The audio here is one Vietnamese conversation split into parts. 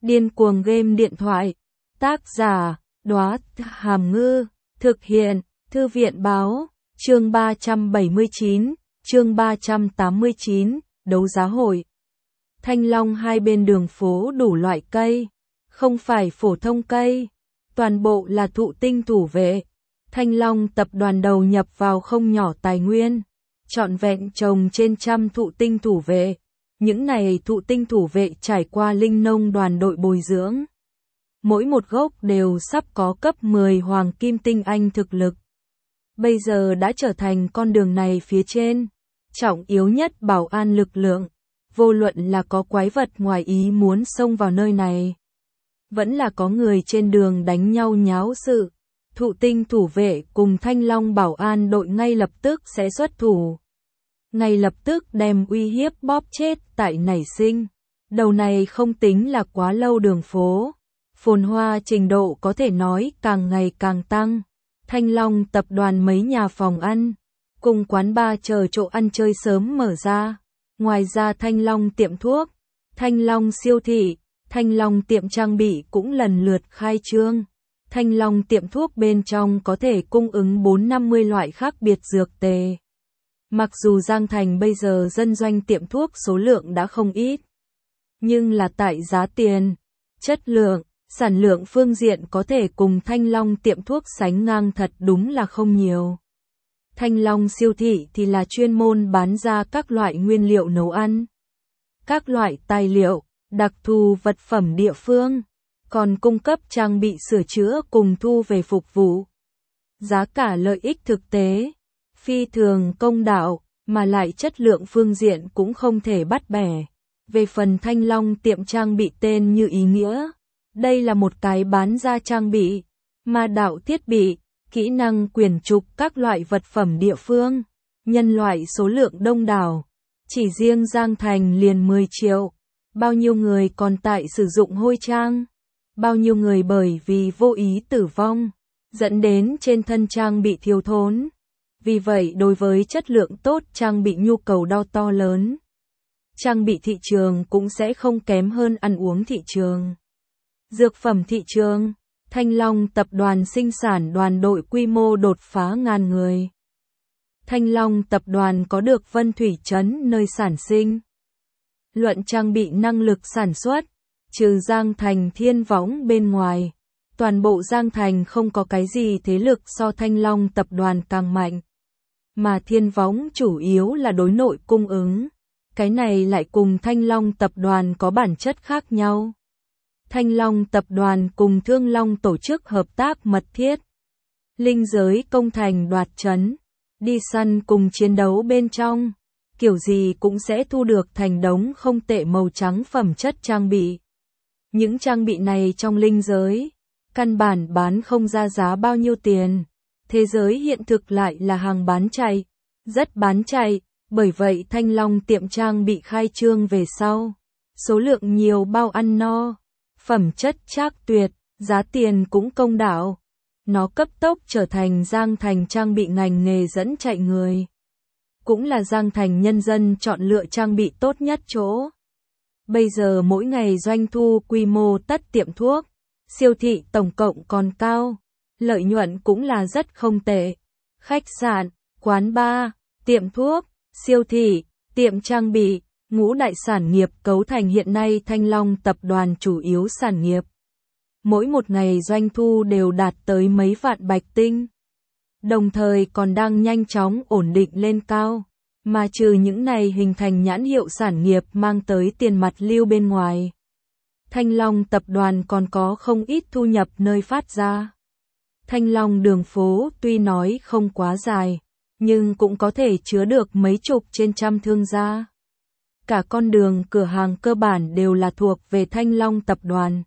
Điên cuồng game điện thoại. Tác giả, Đóa Hàm Ngư. Thực hiện, Thư viện Báo. Chương 379, chương 389, đấu giá hội. Thanh Long hai bên đường phố đủ loại cây, không phải phổ thông cây, toàn bộ là thụ tinh thủ vệ. Thanh Long tập đoàn đầu nhập vào không nhỏ tài nguyên, trọn vẹn trồng trên trăm thụ tinh thủ vệ. Những này thụ tinh thủ vệ trải qua linh nông đoàn đội bồi dưỡng. Mỗi một gốc đều sắp có cấp 10 hoàng kim tinh anh thực lực. Bây giờ đã trở thành con đường này phía trên trọng yếu nhất bảo an lực lượng. Vô luận là có quái vật ngoài ý muốn xông vào nơi này, vẫn là có người trên đường đánh nhau nháo sự, thụ tinh thủ vệ cùng Thanh Long bảo an đội ngay lập tức sẽ xuất thủ. Ngay lập tức đem uy hiếp bóp chết tại nảy sinh. Đầu này không tính là quá lâu đường phố, phồn hoa trình độ có thể nói càng ngày càng tăng. Thanh Long tập đoàn mấy nhà phòng ăn, cùng quán bar chờ chỗ ăn chơi sớm mở ra. Ngoài ra Thanh Long tiệm thuốc, Thanh Long siêu thị, Thanh Long tiệm trang bị cũng lần lượt khai trương. Thanh Long tiệm thuốc bên trong có thể cung ứng 4-50 loại khác biệt dược tề. Mặc dù Giang Thành bây giờ dân doanh tiệm thuốc số lượng đã không ít, nhưng là tại giá tiền, chất lượng, sản lượng phương diện có thể cùng Thanh Long tiệm thuốc sánh ngang thật đúng là không nhiều. Thanh Long siêu thị thì là chuyên môn bán ra các loại nguyên liệu nấu ăn, các loại tài liệu, đặc thù vật phẩm địa phương, còn cung cấp trang bị sửa chữa cùng thu về phục vụ. Giá cả lợi ích thực tế, phi thường công đạo, mà lại chất lượng phương diện cũng không thể bắt bẻ. Về phần Thanh Long tiệm trang bị tên như ý nghĩa, đây là một cái bán ra trang bị, ma đạo thiết bị, kỹ năng quyển trục các loại vật phẩm địa phương, nhân loại số lượng đông đảo, chỉ riêng Giang Thành liền 10 triệu, bao nhiêu người còn tại sử dụng hôi trang, bao nhiêu người bởi vì vô ý tử vong, dẫn đến trên thân trang bị thiếu thốn. Vì vậy đối với chất lượng tốt trang bị nhu cầu đo to lớn. Trang bị thị trường cũng sẽ không kém hơn ăn uống thị trường. Dược phẩm thị trường, Thanh Long tập đoàn sinh sản đoàn đội quy mô đột phá 1000 người. Thanh Long tập đoàn có được Vân Thủy Trấn nơi sản sinh. Luận trang bị năng lực sản xuất, trừ Giang Thành Thiên Võng bên ngoài, toàn bộ Giang Thành không có cái gì thế lực so Thanh Long tập đoàn càng mạnh. Mà Thiên Võng chủ yếu là đối nội cung ứng. Cái này lại cùng Thanh Long tập đoàn có bản chất khác nhau. Thanh Long tập đoàn cùng Thương Long tổ chức hợp tác mật thiết. Linh giới công thành đoạt trấn, đi săn cùng chiến đấu bên trong, kiểu gì cũng sẽ thu được thành đống không tệ màu trắng phẩm chất trang bị. Những trang bị này trong linh giới, căn bản bán không ra giá bao nhiêu tiền. Thế giới hiện thực lại là hàng bán chạy, rất bán chạy, bởi vậy Thanh Long tiệm trang bị khai trương về sau. Số lượng nhiều bao ăn no, phẩm chất trác tuyệt, giá tiền cũng công đạo. Nó cấp tốc trở thành Giang Thành trang bị ngành nghề dẫn chạy người. Cũng là Giang Thành nhân dân chọn lựa trang bị tốt nhất chỗ. Bây giờ mỗi ngày doanh thu quy mô tất tiệm thuốc, siêu thị tổng cộng còn cao. Lợi nhuận cũng là rất không tệ. Khách sạn, quán bar, tiệm thuốc, siêu thị, tiệm trang bị, ngũ đại sản nghiệp cấu thành hiện nay Thanh Long tập đoàn chủ yếu sản nghiệp. Mỗi một ngày doanh thu đều đạt tới mấy vạn bạch tinh. Đồng thời còn đang nhanh chóng ổn định lên cao. Mà trừ những này hình thành nhãn hiệu sản nghiệp mang tới tiền mặt lưu bên ngoài. Thanh Long tập đoàn còn có không ít thu nhập nơi phát ra. Thanh Long đường phố tuy nói không quá dài, nhưng cũng có thể chứa được mấy chục trên trăm thương gia. Cả con đường cửa hàng cơ bản đều là thuộc về Thanh Long tập đoàn.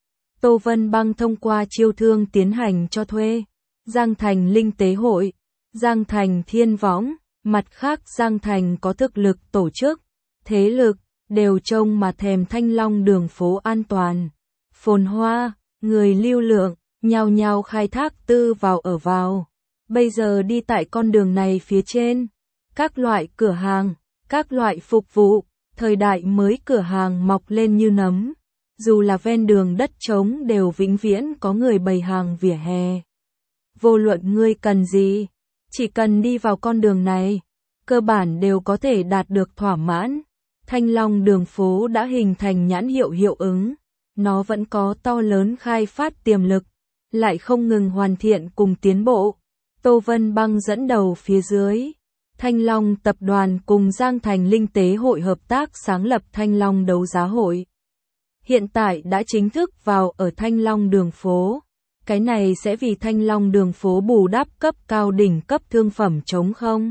Tô Vân Băng thông qua chiêu thương tiến hành cho thuê. Giang Thành Linh Tế Hội, Giang Thành Thiên Võng, mặt khác Giang Thành có thực lực tổ chức, thế lực, đều trông mà thèm Thanh Long đường phố an toàn, phồn hoa, người lưu lượng. Nhao nhao khai thác tư vào ở vào. Bây giờ đi tại con đường này phía trên, các loại cửa hàng, các loại phục vụ, thời đại mới cửa hàng mọc lên như nấm. dù là ven đường đất trống đều vĩnh viễn có người bày hàng vỉa hè. Vô luận ngươi cần gì, chỉ cần đi vào con đường này, cơ bản đều có thể đạt được thỏa mãn. Thanh Long đường phố đã hình thành nhãn hiệu hiệu ứng, nó vẫn có to lớn khai phát tiềm lực, lại không ngừng hoàn thiện cùng tiến bộ. Tô Vân Băng dẫn đầu phía dưới, Thanh Long tập đoàn cùng Giang Thành Linh Tế Hội hợp tác sáng lập Thanh Long đấu giá hội. Hiện tại đã chính thức vào ở Thanh Long đường phố. Cái này sẽ vì Thanh Long đường phố bù đắp cấp cao đỉnh cấp thương phẩm trống không?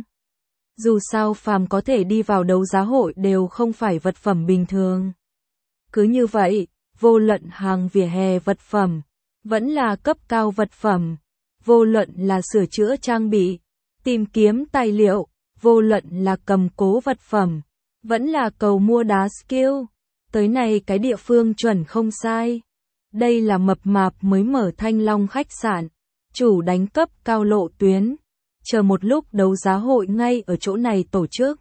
Dù sao phàm có thể đi vào đấu giá hội đều không phải vật phẩm bình thường. Cứ như vậy, vô luận hàng vỉa hè vật phẩm, vẫn là cấp cao vật phẩm, vô luận là sửa chữa trang bị, tìm kiếm tài liệu, vô luận là cầm cố vật phẩm, vẫn là cầu mua đá skill, tới này cái địa phương chuẩn không sai. Đây là mập mạp mới mở Thanh Long khách sạn, chủ đánh cấp cao lộ tuyến, chờ một lúc đấu giá hội ngay ở chỗ này tổ chức.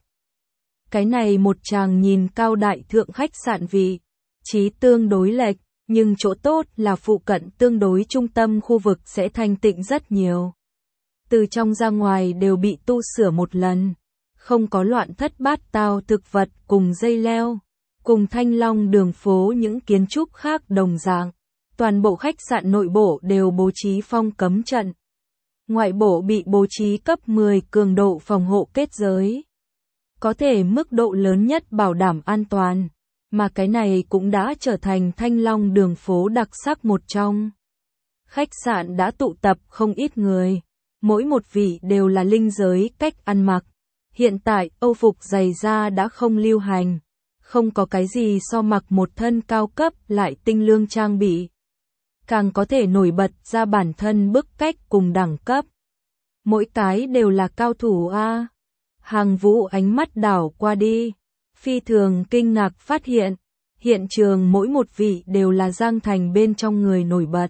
Cái này một chàng nhìn cao đại thượng khách sạn vị trí tương đối lệch, nhưng chỗ tốt là phụ cận tương đối trung tâm khu vực sẽ thanh tịnh rất nhiều. Từ trong ra ngoài đều bị tu sửa một lần, không có loạn thất bát tao thực vật cùng dây leo, cùng Thanh Long đường phố những kiến trúc khác đồng dạng. Toàn bộ khách sạn nội bộ đều bố trí phong cấm trận. Ngoại bộ bị bố trí cấp 10 cường độ phòng hộ kết giới. Có thể mức độ lớn nhất bảo đảm an toàn, mà cái này cũng đã trở thành Thanh Long đường phố đặc sắc một trong. Khách sạn đã tụ tập không ít người, mỗi một vị đều là linh giới cách ăn mặc. Hiện tại Âu phục giày da đã không lưu hành, không có cái gì so mặc một thân cao cấp lại tinh lương trang bị. Càng có thể nổi bật ra bản thân bức cách cùng đẳng cấp. Mỗi cái đều là cao thủ a. Hàng Vũ ánh mắt đảo qua đi, phi thường kinh ngạc phát hiện trường mỗi một vị đều là Giang Thành bên trong người nổi bật.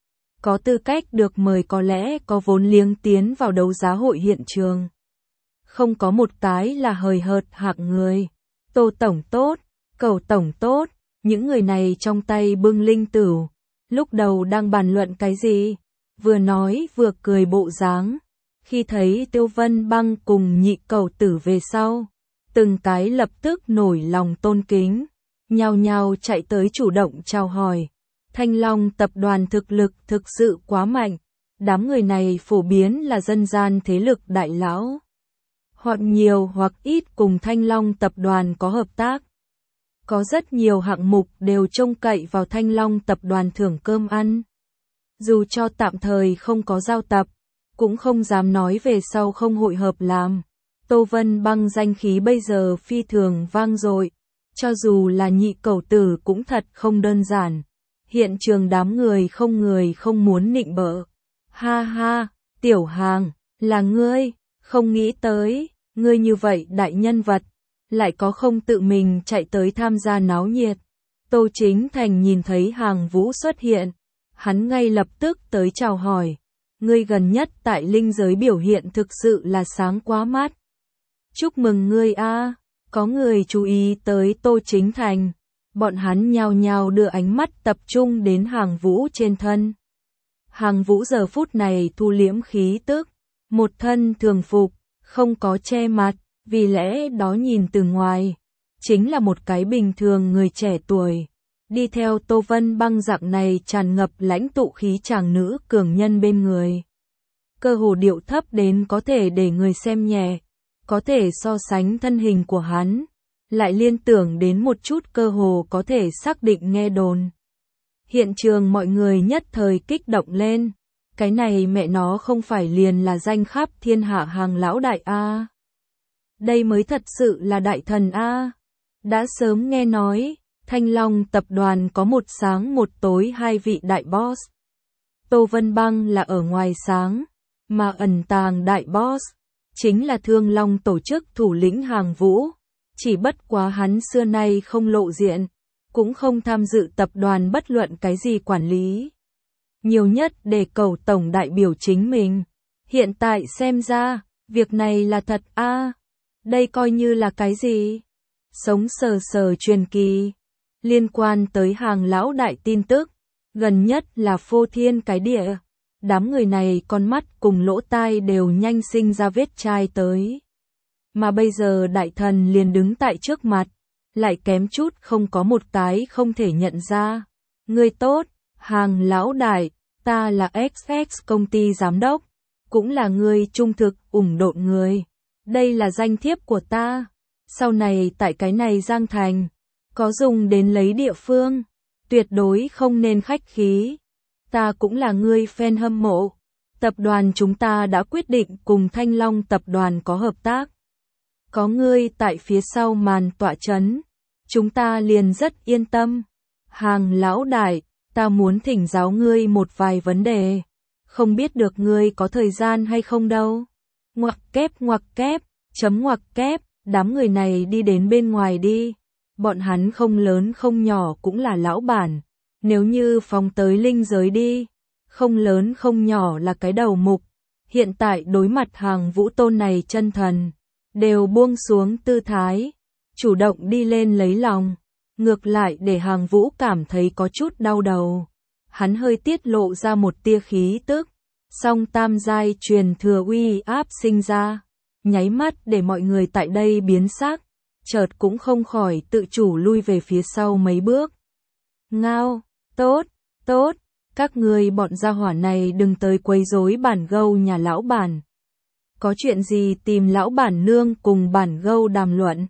Có tư cách được mời có lẽ có vốn liếng tiến vào đấu giá hội hiện trường. Không có một cái là hời hợt hạng người. Tô tổng tốt, Cầu tổng tốt, những người này trong tay bưng linh tửu. Lúc đầu đang bàn luận cái gì, vừa nói vừa cười bộ dáng. Khi thấy Tiêu Vân Băng cùng Nhị Cầu Tử về sau, từng cái lập tức nổi lòng tôn kính, nhao nhao chạy tới chủ động chào hỏi. Thanh Long tập đoàn thực lực thực sự quá mạnh, đám người này phổ biến là dân gian thế lực đại lão, hoặc nhiều hoặc ít cùng Thanh Long tập đoàn có hợp tác. Có rất nhiều hạng mục đều trông cậy vào Thanh Long tập đoàn thưởng cơm ăn. Dù cho tạm thời không có giao tập, cũng không dám nói về sau không hội hợp làm. Tô Vân Băng danh khí bây giờ phi thường vang dội, cho dù là Nhị Cầu Tử cũng thật không đơn giản. Hiện trường đám người không muốn nịnh bợ. Ha ha, Tiểu Hàng, là ngươi, không nghĩ tới, ngươi như vậy đại nhân vật, lại có không tự mình chạy tới tham gia náo nhiệt. Tô Chính Thành nhìn thấy Hàng Vũ xuất hiện, hắn ngay lập tức tới chào hỏi. Ngươi gần nhất tại linh giới biểu hiện thực sự là sáng quá mắt. Chúc mừng ngươi a. Có người chú ý tới Tô Chính Thành. Bọn hắn nhao nhao đưa ánh mắt tập trung đến Hàng Vũ trên thân. Hàng Vũ giờ phút này thu liễm khí tức, một thân thường phục, không có che mặt, vì lẽ đó nhìn từ ngoài, chính là một cái bình thường người trẻ tuổi. Đi theo Tô Vân Băng dạng này tràn ngập lãnh tụ khí chàng nữ cường nhân bên người. Cơ hồ điệu thấp đến có thể để người xem nhẹ, có thể so sánh thân hình của hắn, lại liên tưởng đến một chút cơ hồ có thể xác định nghe đồn. Hiện trường mọi người nhất thời kích động lên, cái này mẹ nó không phải liền là danh khắp thiên hạ Hàng lão đại a. Đây mới thật sự là đại thần a. Đã sớm nghe nói, Thanh Long tập đoàn có một sáng một tối hai vị đại boss. Tô Vân Băng là ở ngoài sáng, mà ẩn tàng đại boss chính là Thương Long tổ chức thủ lĩnh Hàng Vũ. Chỉ bất quá hắn xưa nay không lộ diện, cũng không tham dự tập đoàn bất luận cái gì quản lý. Nhiều nhất để cầu tổng đại biểu chính mình. Hiện tại xem ra, việc này là thật a. Đây coi như là cái gì? Sống sờ sờ truyền kỳ. liên quan tới Hàng lão đại tin tức, gần nhất là phô thiên cái địa. Đám người này con mắt cùng lỗ tai đều nhanh sinh ra vết chai tới. Mà bây giờ đại thần liền đứng tại trước mặt, lại kém chút không có một cái không thể nhận ra. Ngươi tốt, Hàng lão đại, ta là XX công ty giám đốc, cũng là người trung thực ủng độn người. Đây là danh thiếp của ta, sau này tại cái này Giang Thành, có dùng đến lấy địa phương, tuyệt đối không nên khách khí. Ta cũng là người fan hâm mộ. Tập đoàn chúng ta đã quyết định cùng Thanh Long tập đoàn có hợp tác. Có ngươi tại phía sau màn tọa chấn, chúng ta liền rất yên tâm. Hàng lão đại, ta muốn thỉnh giáo ngươi một vài vấn đề. Không biết được ngươi có thời gian hay không đâu. Ngoặc kép, chấm ngoặc kép, đám người này đi đến bên ngoài đi. Bọn hắn không lớn không nhỏ cũng là lão bản. Nếu như phóng tới linh giới đi, không lớn không nhỏ là cái đầu mục. Hiện tại đối mặt Hàng Vũ tôn này chân thần, đều buông xuống tư thái, chủ động đi lên lấy lòng. Ngược lại để Hàng Vũ cảm thấy có chút đau đầu. Hắn hơi tiết lộ ra một tia khí tức, song tam giai truyền thừa uy áp sinh ra, nháy mắt để mọi người tại đây biến sắc, chợt cũng không khỏi tự chủ lui về phía sau mấy bước. Ngao, tốt, các ngươi bọn gia hỏa này đừng tới quấy rối bản gâu nhà lão bản. Có chuyện gì tìm lão bản nương cùng bản gâu đàm luận.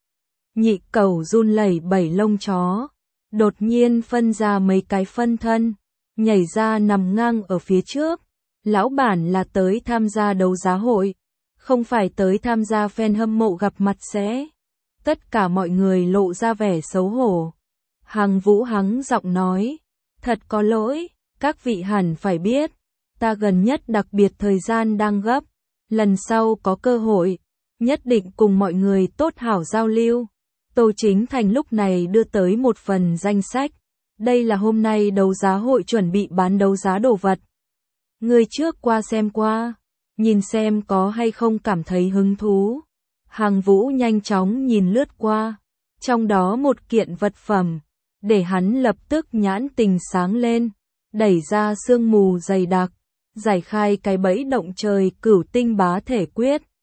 Nhị cẩu run lẩy bẩy lông chó, đột nhiên phân ra mấy cái phân thân, nhảy ra nằm ngang ở phía trước. Lão bản là tới tham gia đấu giá hội, không phải tới tham gia fan hâm mộ gặp mặt sẽ. Tất cả mọi người lộ ra vẻ xấu hổ. Hàng Vũ hắng giọng nói, thật có lỗi, các vị hẳn phải biết, ta gần nhất đặc biệt thời gian đang gấp, lần sau có cơ hội, nhất định cùng mọi người tốt hảo giao lưu. Tô Chính Thành lúc này đưa tới một phần danh sách, đây là hôm nay đấu giá hội chuẩn bị bán đấu giá đồ vật. Người trước qua xem qua, nhìn xem có hay không cảm thấy hứng thú. Hàng Vũ nhanh chóng nhìn lướt qua, trong đó một kiện vật phẩm, để hắn lập tức nhãn tình sáng lên, đẩy ra sương mù dày đặc, giải khai cái bẫy động trời cửu tinh bá thể quyết.